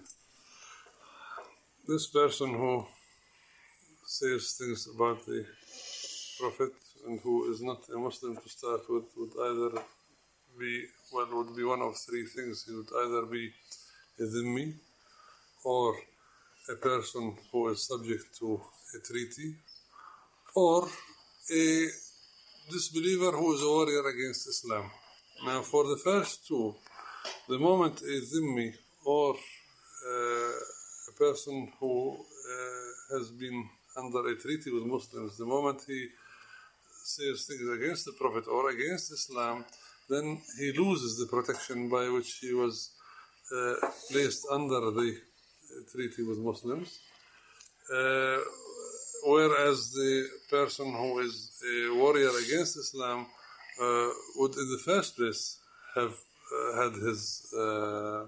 This person who says things about the Prophet and who is not a Muslim to start with would either be, well, would be one of three things. He would either be a dhimmi, or a person who is subject to a treaty, or a disbeliever who is a warrior against Islam. Now, for the first two, the moment a dhimmi or uh, a person who uh, has been under a treaty with Muslims, the moment he says things against the Prophet or against Islam, then he loses the protection by which he was uh, placed under the treaty with Muslims. Uh, whereas the person who is a warrior against Islam uh, would in the first place have uh, had his uh,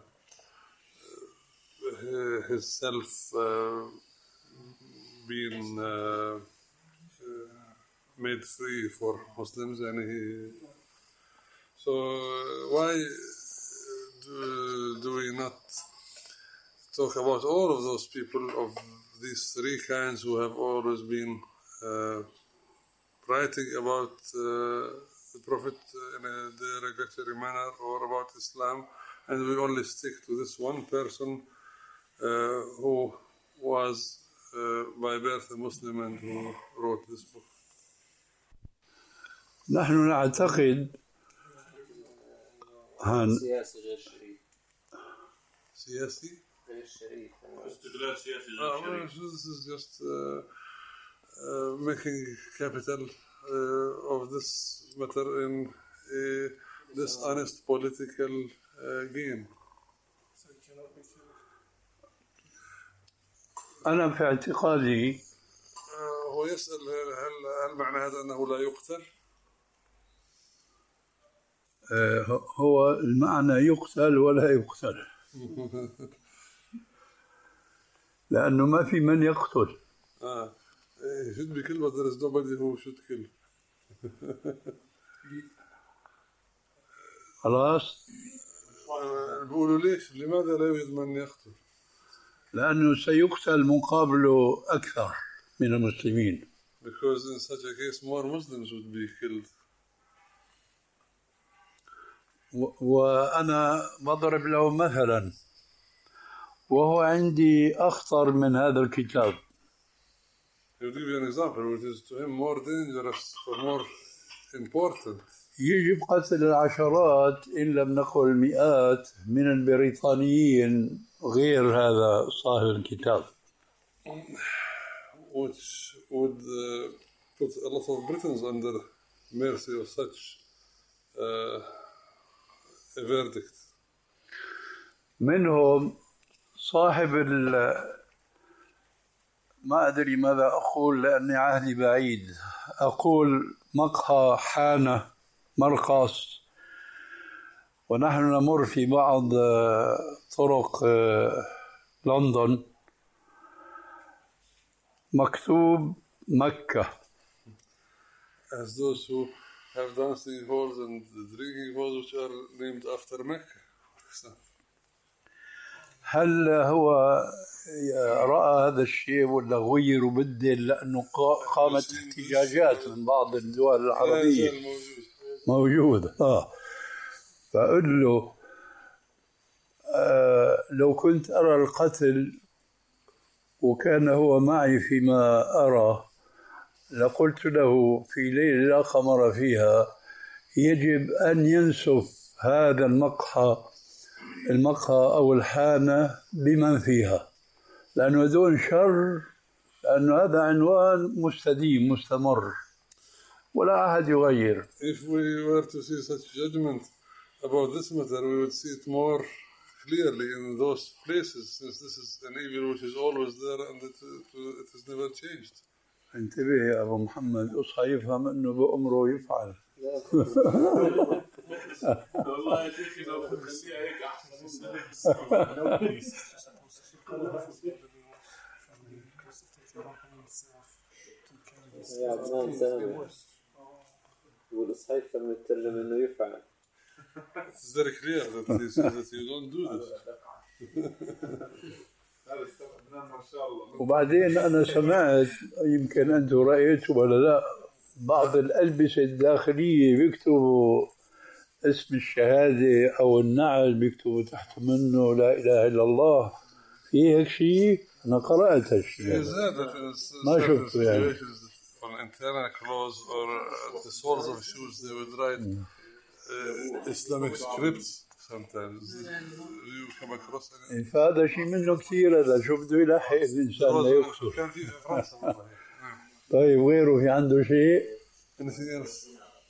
his self uh, been uh, made free for Muslims, and he, so why do, do we not talk about all of those people of these three kinds who have always been uh, writing about uh, the Prophet in a derogatory manner or about Islam, and we only stick to this one person uh, who was uh, by birth a Muslim and who wrote this book. نحن نعتقد هن سياسي غير شريف. سياسي غير شريف. استغلال سياسي غير شريف. This is just uh, uh, making capital uh, of this matter in a dishonest political uh, gain. أنا في اعتقادي uh, هو يسأل هل هل معنى هذا أنه لا يقتل؟ هو المعنى يقتل ولا يقتل، لأنه ما في من يقتل. آه he should be killed, but there is nobody who should kill. خلاص. بقولوا ليش؟ لماذا لا يوجد من يقتل؟ لأنه سيقتل مقابله أكثر من المسلمين. Because in such a case more Muslims would be killed. وأنا بضرب له مثلا، وهو عندي أخطر من هذا الكتاب. He will give you an example which is to him more dangerous or more important. يجب قتل العشرات إن لم نقل المئات من البريطانيين غير هذا صاحب الكتاب. Which would uh, put a lot of Britons under mercy of such uh, a verdict. منهم صاحب ال ما أدري ماذا أقول لأني عهدي بعيد، أقول مقهى حانة مرقص، ونحن نمر في بعض طرق لندن مكتوب مكة. as those who have dancing halls and drinking halls which are named after Mecca. هل هو رأى هذا الشيء ولا غير وبدل لأنه قامت احتجاجات من بعض الدول العربية؟ موجود. آه فأقول له آه لو كنت أرى القتل وكان هو معي فيما أرى لقلت له في ليلة لا قمر فيها يجب أن ينسف هذا المقهى المقهى أو الحانة بمن فيها، لأنه دون شر، لأنه هذا عنوان مستديم مستمر ولا أحد يغير. If we were to see such judgment about this matter, we would see it more clearly in those places, since this is an evil which is always there and it, it has never changed. انتبه يا أبو محمد، أصحى يفهم أنه بأمره يفعل. والله يا شيخي لو خليها هيك أحسن. يا عدنان سامي يقول الصيف لما يترجم إنه يفعل. It's very clear that he says that you don't do this. وبعدين أنا سمعت، يمكن أنتم رأيتوا ولا لا، بعض الألبسة الداخلية بيكتبوا اسم الشهادة أو النعل بيكتبوا تحت منه لا إله إلا الله. في هيك شيء؟ أنا قرأت هالشيء ما شفته يعني. On internal clothes or the soles of shoes they would write uh, Islamic scripts sometimes. You come across it. فهذا شيء منه كثير، هذا شو بده يلحق الإنسان لا يقصر. كان في فرنسا والله. طيب غيره في عنده شيء؟ Anything else?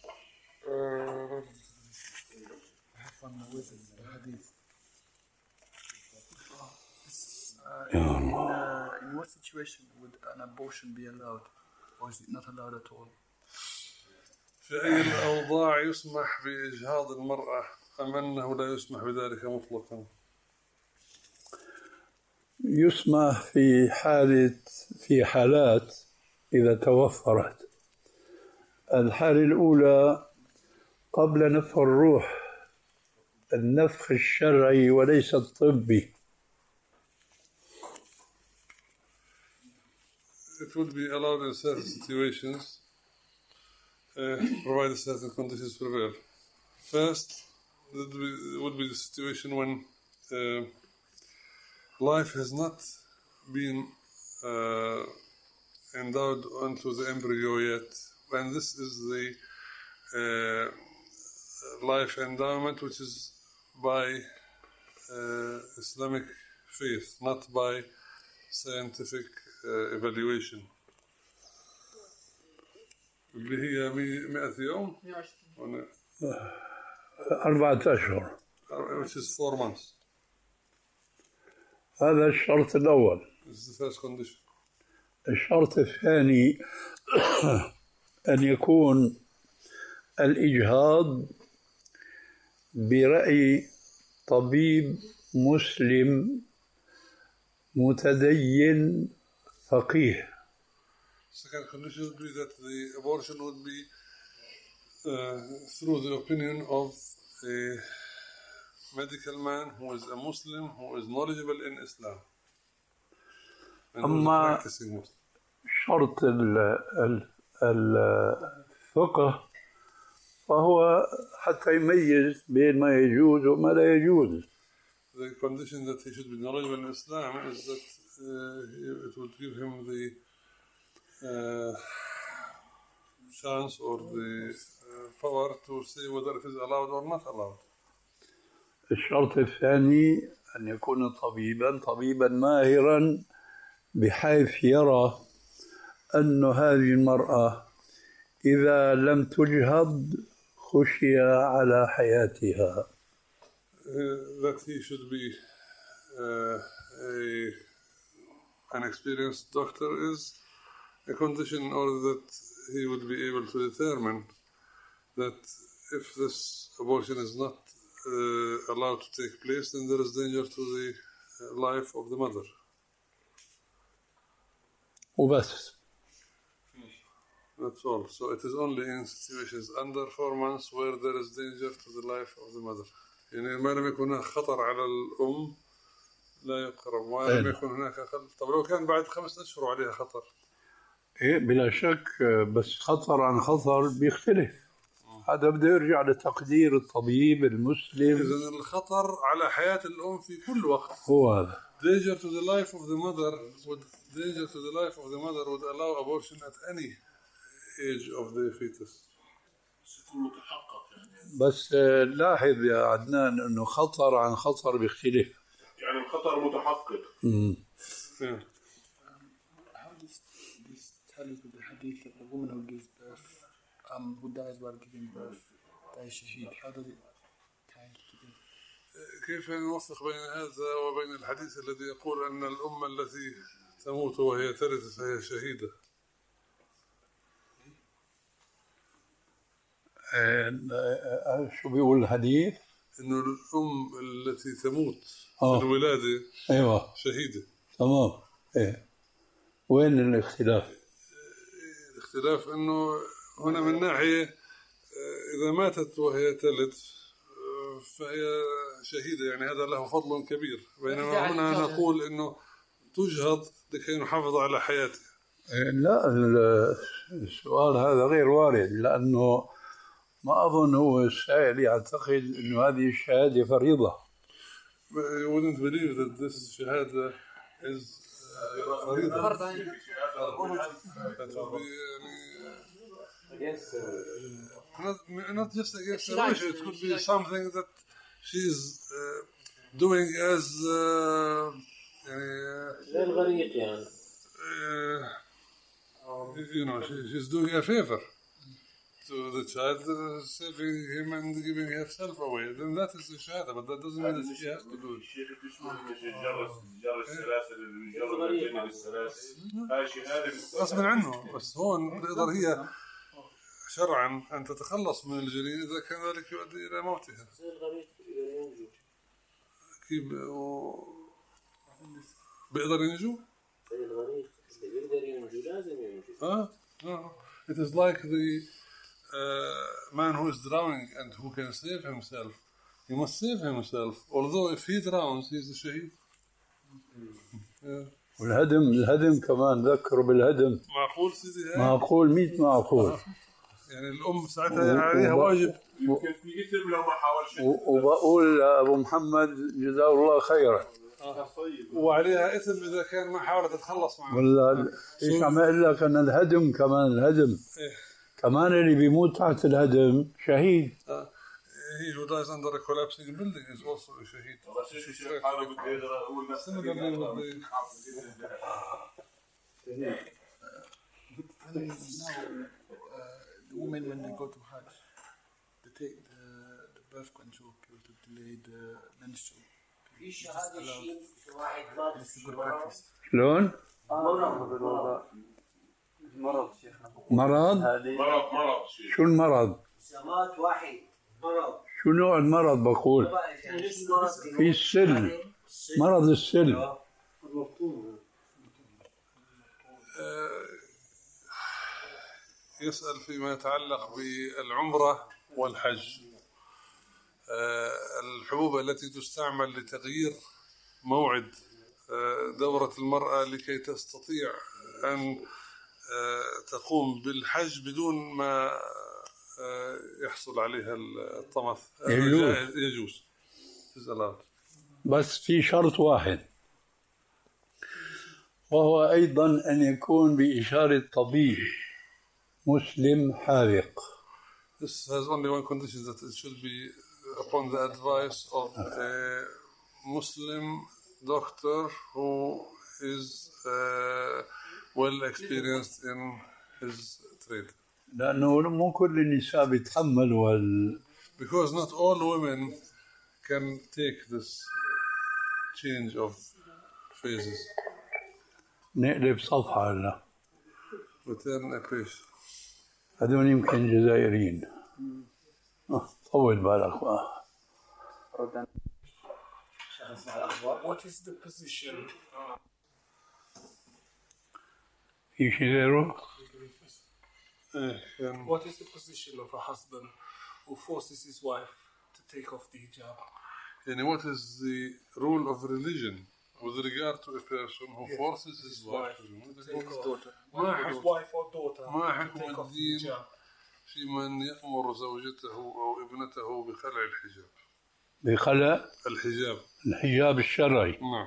Uh, in, uh, in what situation would an abortion be allowed, or is it not allowed at all? في أي الأوضاع يسمح بإجهاض المرأة أم أنه لا يسمح بذلك مطلقا؟ يسمح في حالة في حالات إذا توفرت. الحالة الأولى قبل نفخ الروح، النفخ الشرعي وليس الطبي. It would be allowed in certain situations, uh, provided certain conditions prevail. First, it would be, would be the situation when uh, life has not been uh, endowed onto the embryo yet, when this is the uh, life endowment which is by uh, Islamic faith, not by scientific uh, evaluation. اللي هي مئة يوم أربعة أشهر which is four months. هذا الشرط الأول. This is the first condition. الشرط الثاني أن يكون الإجهاض برأي طبيب مسلم متدين فقيه. Second condition would be that the abortion would be uh, through the opinion of a medical man who is a Muslim, who is knowledgeable in Islam. أما شرط الفقه فهو حتى يميز بين ما يجوز وما لا يجوز. The condition that he should be knowledgeable in Islam is that uh, it would give him the uh, chance or the uh, power to say whether it is allowed or not allowed. الشرط الثاني أن يكون طبيبا طبيبا ماهرا بحيث يرى أن هذه المرأة إذا لم تجهض خشي على حياتها. Uh, that he should be uh, a, an experienced doctor is a condition in order that he would be able to determine that if this abortion is not uh, allowed to take place, then there is danger to the life of the mother. وبس. That That's all. So it is only in situations under four months where there is danger to the life of the mother. يعني ما لم يكن هناك خطر على الأم لا يقرب، وما لم يكن هناك خطر. طب لو كان بعد خمسة أشهر عليها خطر؟ إيه بلا شك، بس خطر عن خطر بيختلف. هذا بده يرجع لتقدير الطبيب المسلم. إذن الخطر على حياة الأم في كل وقت هو هذا. Danger to the life of the mother would danger to the life of the mother would allow abortion at any age of the fetus. بس لاحظ يا عدنان انه خطر عن خطر بيختلف. يعني الخطر متحقق. امم Yeah. How does this tally with the hadith that the woman who gives birth, um, who dies while giving birth, dies shaheed? How does it tie together? كيف نوفق بين هذا وبين الحديث الذي يقول أن الأم التي تموت وهي ترث فهي شهيدة؟ آه شو بيقول الحديث؟ إنه الأم التي تموت آه. في الولادة أيوة شهيدة. تمام. إيه وين الاختلاف؟ الاختلاف إنه هنا من ناحية إذا ماتت وهي تلد فهي شهيدة، يعني هذا له فضل كبير، بينما هنا نقول إنه تجهض لكي نحافظ على حياته. لا السؤال هذا غير وارد، لأنه ما أظن هو السائل يعتقد إنه هذه الشهادة فريضة. You wouldn't believe that this شهادة is فريضة. فرض عين. That would be against not, not just against the wish, it could be something that she's uh, doing as uh, غير غريق يعني. Uh, you know, she, she's doing a favor to the child, uh, saving him and giving herself away. Then that is the shahada, but that doesn't mean that she has to do it. غصب عنه، بس هون بتقدر هي شرعا أن تتخلص من الجنين إذا كان ذلك يؤدي إلى موتها. زي الغريق ينجو. كيف بيقدر ينجو؟ زي الغريق اللي بيقدر ينجو لازم ينجو. آه no. It is like the uh, man who is drowning and who can save himself. He must save himself. Although if he drowns, he is a shaheed. Yeah. والهدم الهدم كمان ذكروا بالهدم. معقول سيدي هاي؟ معقول ميت معقول. يعني الأم ساعتها عليها واجب. يمكن في إثم لو ما حاولش. وبقول لأبو محمد جزاه الله خيرا. وعليها إثم إذا كان ما حاولت تتخلص معه. ولا إيش عم أقول لك أن الهدم كمان الهدم. إيه. كمان اللي بيموت تحت الهدم شهيد. He who dies under a collapsing building is also a shaheed. The women when they go to Hajj, they take the, the birth control pill to delay the menstrual. فيش هذا الشيء واحد مات It's a good practice. شلون؟ مرض شيخنا. مرض؟ مرض مرض شو المرض؟ سمات واحد مرض. شو نوع المرض بقول؟ في السل، مرض السل. يسأل فيما يتعلق بالعمرة والحج. الحبوب التي تستعمل لتغيير موعد دورة المرأة لكي تستطيع أن تقوم بالحج بدون ما يحصل عليها الطمث يجوز. يجوز. بس في شرط واحد، وهو أيضا أن يكون بإشارة طبيب مسلم حاذق. This has only one condition, that it should be upon the advice of a Muslim doctor who is uh, well experienced in his trade. لأنه مو كل النساء بيتحملوا هال. Because not all women can take this change of phases. نقلب صفحة هلا. Return a page. هذول يمكن جزائريين. طول بالك بقى. What is the position? في شيء غيره؟ إيه كان What is the position of a husband who forces his wife to take off the hijab? يعني what is the rule of religion with regard to a person who Yes. forces his His wife wife to remove to the take hijab. off. ما His حكم wife or daughter ما to حكم take off the الدين hijab. في من يأمر زوجته أو ابنته بخلع الحجاب بخلع الحجاب الحجاب الشرعي. نعم.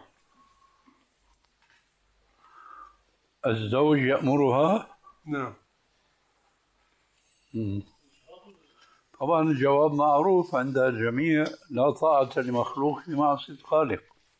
الزوج يأمرها. نعم. مم. طبعا الجواب معروف عند الجميع: لا طاعة لمخلوق في معصية الخالق.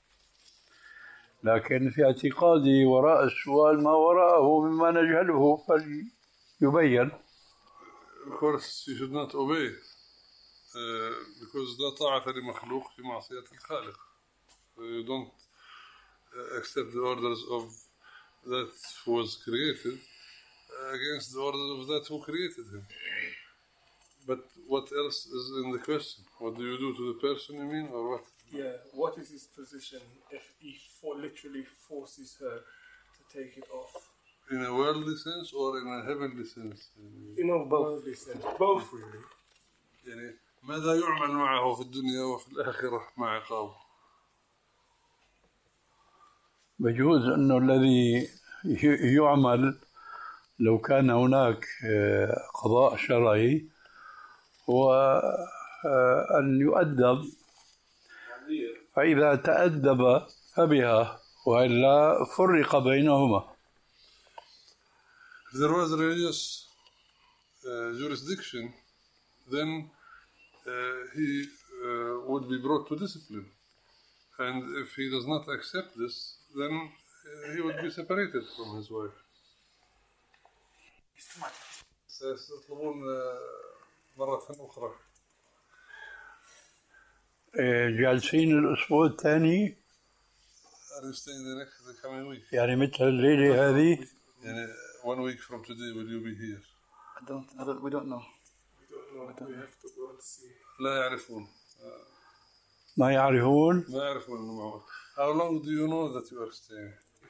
لكن في اعتقادي وراء السؤال ما وراءه مما نجهله فليبين. Of course you should not obey uh, because لا طاعة لمخلوق في معصية الخالق. So you don't uh, accept the orders of that who was created against the orders of that who created him. But what else is in the question? What do you do to the person, you mean, or what? Yeah, what is his position if he for literally forces her to take it off? In a worldly sense or in a heavenly sense? In a worldly sense, both really. يعني ماذا يعمل معه في الدنيا وفي الآخرة مع عقابه؟ بجوز أنه الذي يعمل لو كان هناك قضاء شرعي هو أن يؤدب، فإذا تأدب فبها وإلا فرق بينهما. If there was religious uh, jurisdiction, then uh, he uh, would be brought to discipline. And if he does not accept this, then uh, he would be separated from his wife. سيطلبون مرة أخرى. جالسين الأسبوع الثاني. Are you staying the next the coming week? يعني مثل الليلة هذه. يعني one week from today will you be here? I don't, I don't, we don't know. We don't know. We, don't we have to go and see. لا يعرفون. ما يعرفون. ما يعرفون إنه معه. How long do you know that you are staying?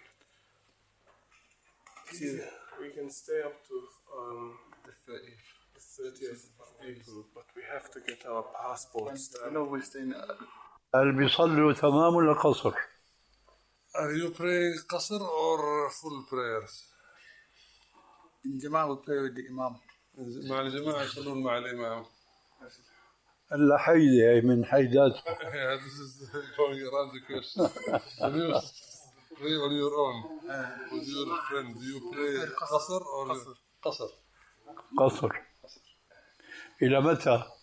Yeah. We can stay up to um, the thirtieth, the thirtieth of April, but we have to get our passports. I know we're staying. هل بيصلوا تمام ولا قصر؟ Are you praying قصر or full prayers? الجماعة will pray with the imam. مع الجماعة يصلون مع الإمام. هلا حيدة هي من حيداتهم. Yeah, this is going around the question. When you pray on your own with your friend, do you pray قصر or قصر؟ قصر. إلى متى؟